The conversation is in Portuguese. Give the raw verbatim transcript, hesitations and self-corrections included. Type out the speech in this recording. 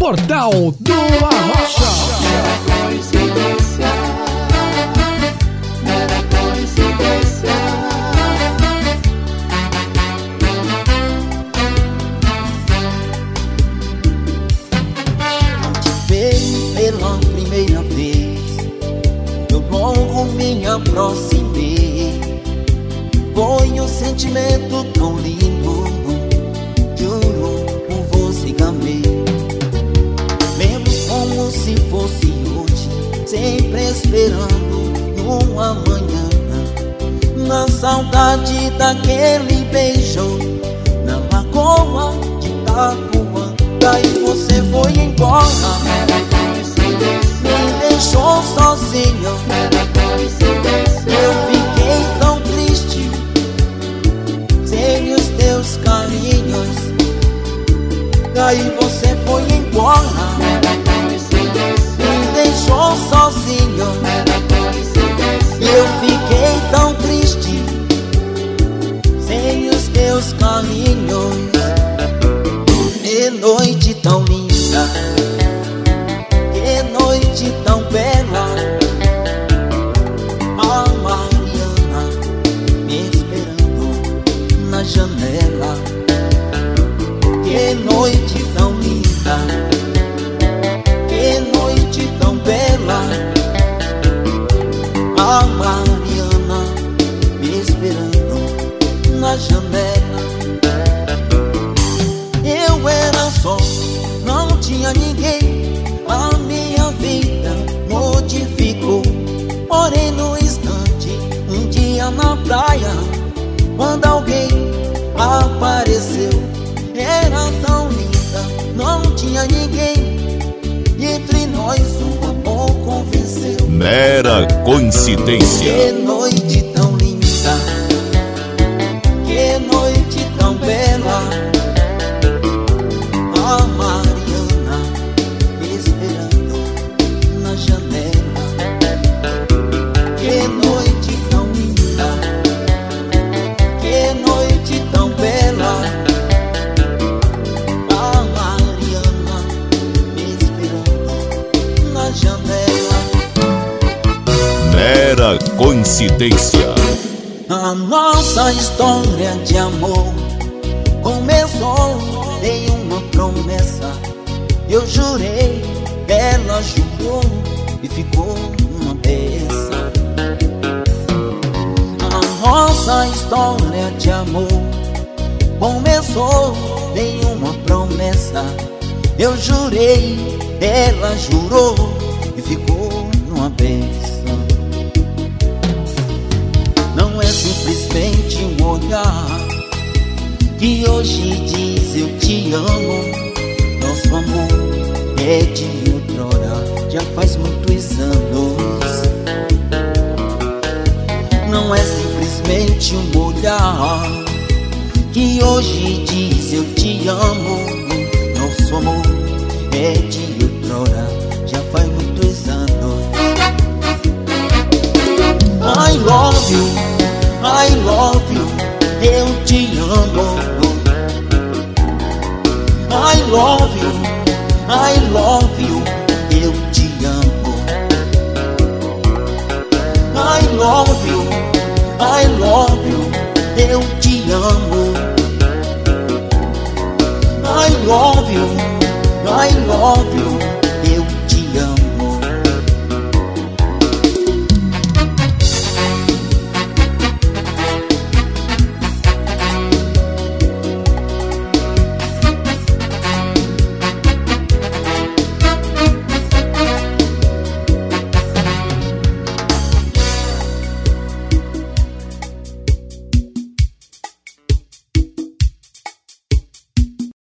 Portal do Arrocha. Pela primeira vez, eu logo me aproximei. Foi um sentimento tão lindo, juro, por você gamei. Mesmo como se fosse hoje, sempre esperando numa manhã, na saudade daquele beijo, na lagoa de Itapuã. Daí você foi embora, me deixou sozinho. Eu fiquei tão triste sem os teus carinhos. Daí você foi embora, me deixou sozinho. Eu fiquei tão triste sem os teus carinhos. Que noite tão linda, que noite tão bela, a Mariana me esperando na janela. Que noite tão linda, que noite tão bela, a Mariana me esperando na janela. Eu era só, não tinha ninguém, a minha vida modificou. Porém no instante, um dia na praia, quando alguém apareceu, era tão linda, não tinha ninguém, e entre nós o amor convenceu. Mera coincidência. Que noite tão linda, que noite tão bela, a Mariana me esperando na janela. Que noite tão linda, que noite tão bela, a Mariana me esperando na janela. Mera coincidência. A nossa história de amor começou em uma promessa. Eu jurei, ela jurou e ficou uma peça. A nossa história de amor começou em uma promessa. Eu jurei, ela jurou e ficou numa peça. Não é simplesmente um olhar que hoje diz eu te amo. Nosso amor é de outrora, já faz muitos anos. Não é simplesmente um olhar que hoje diz eu te amo. Nosso amor é de outrora, já faz muitos anos. I love you, I love you, eu te amo. I love you, I love you, eu te amo. I love you, I love you, eu te amo. I love you, I love you,